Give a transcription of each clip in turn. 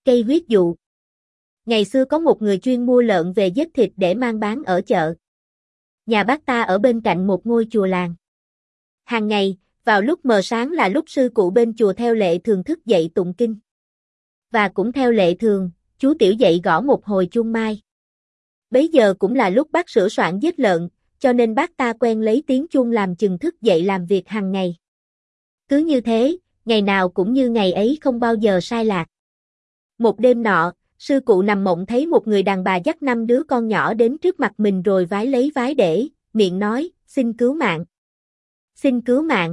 Cây huyết dụ. Ngày xưa có một người chuyên mua lợn về giết thịt để mang bán ở chợ. Nhà bác ta ở bên cạnh một ngôi chùa làng. Hàng ngày, vào lúc mờ sáng là lúc sư cụ bên chùa theo lệ thường thức dậy tụng kinh. Và cũng theo lệ thường, chú Tiểu dậy gõ một hồi chuông mai. Bấy giờ cũng là lúc bác sửa soạn giết lợn, cho nên bác ta quen lấy tiếng chuông làm chừng thức dậy làm việc hàng ngày. Cứ như thế, ngày nào cũng như ngày ấy không bao giờ sai lạc. Một đêm nọ, sư cụ nằm mộng thấy một người đàn bà dắt 5 đứa con nhỏ đến trước mặt mình rồi vái lấy vái để, miệng nói, xin cứu mạng. Xin cứu mạng.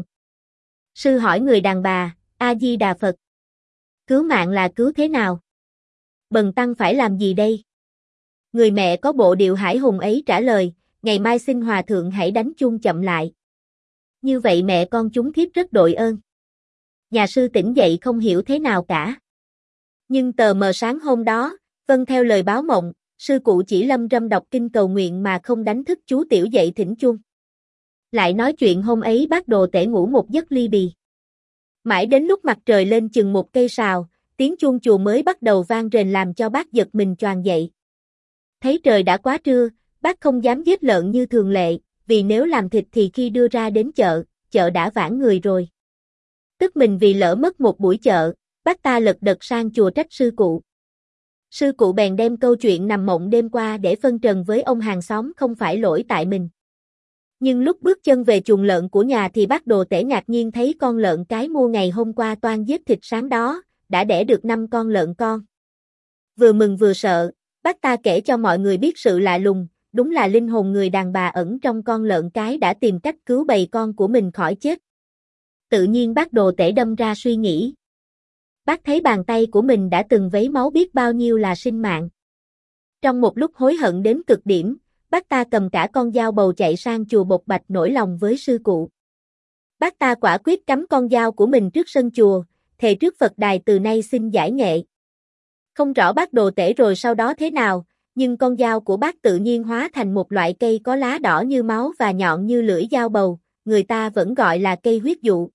Sư hỏi người đàn bà, A-di-đà Phật. Cứu mạng là cứu thế nào? Bần tăng phải làm gì đây? Người mẹ có bộ điệu hải hùng ấy trả lời, ngày mai xin hòa thượng hãy đánh chuông chậm lại. Như vậy mẹ con chúng thiếp rất đội ơn. Nhà sư tỉnh dậy không hiểu thế nào cả. Nhưng tờ mờ sáng hôm đó, vâng theo lời báo mộng, sư cụ chỉ lâm râm đọc kinh cầu nguyện mà không đánh thức chú Tiểu dậy thỉnh chuông. Lại nói chuyện hôm ấy bác Đồ Tể ngủ một giấc ly bì. Mãi đến lúc mặt trời lên chừng một cây sào, tiếng chuông chùa mới bắt đầu vang rền làm cho bác giật mình choàng dậy. Thấy trời đã quá trưa, bác không dám giết lợn như thường lệ, vì nếu làm thịt thì khi đưa ra đến chợ đã vãn người rồi. Tức mình vì lỡ mất một buổi chợ, bác ta lật đật sang chùa trách sư cụ. Sư cụ bèn đem câu chuyện nằm mộng đêm qua để phân trần với ông hàng xóm không phải lỗi tại mình. Nhưng lúc bước chân về chuồng lợn của nhà thì bác Đồ Tể ngạc nhiên thấy con lợn cái mua ngày hôm qua toan giết thịt sáng đó, đã đẻ được 5 con lợn con. Vừa mừng vừa sợ, bác ta kể cho mọi người biết sự lạ lùng, đúng là linh hồn người đàn bà ẩn trong con lợn cái đã tìm cách cứu bầy con của mình khỏi chết. Tự nhiên bác Đồ Tể đâm ra suy nghĩ. Bác thấy bàn tay của mình đã từng vấy máu biết bao nhiêu là sinh mạng. Trong một lúc hối hận đến cực điểm, bác ta cầm cả con dao bầu chạy sang chùa Bộc Bạch nổi lòng với sư cụ. Bác ta quả quyết cắm con dao của mình trước sân chùa, thề trước Phật đài từ nay xin giải nghệ. Không rõ bác Đồ Tể rồi sau đó thế nào, nhưng con dao của bác tự nhiên hóa thành một loại cây có lá đỏ như máu và nhọn như lưỡi dao bầu, người ta vẫn gọi là cây huyết dụ.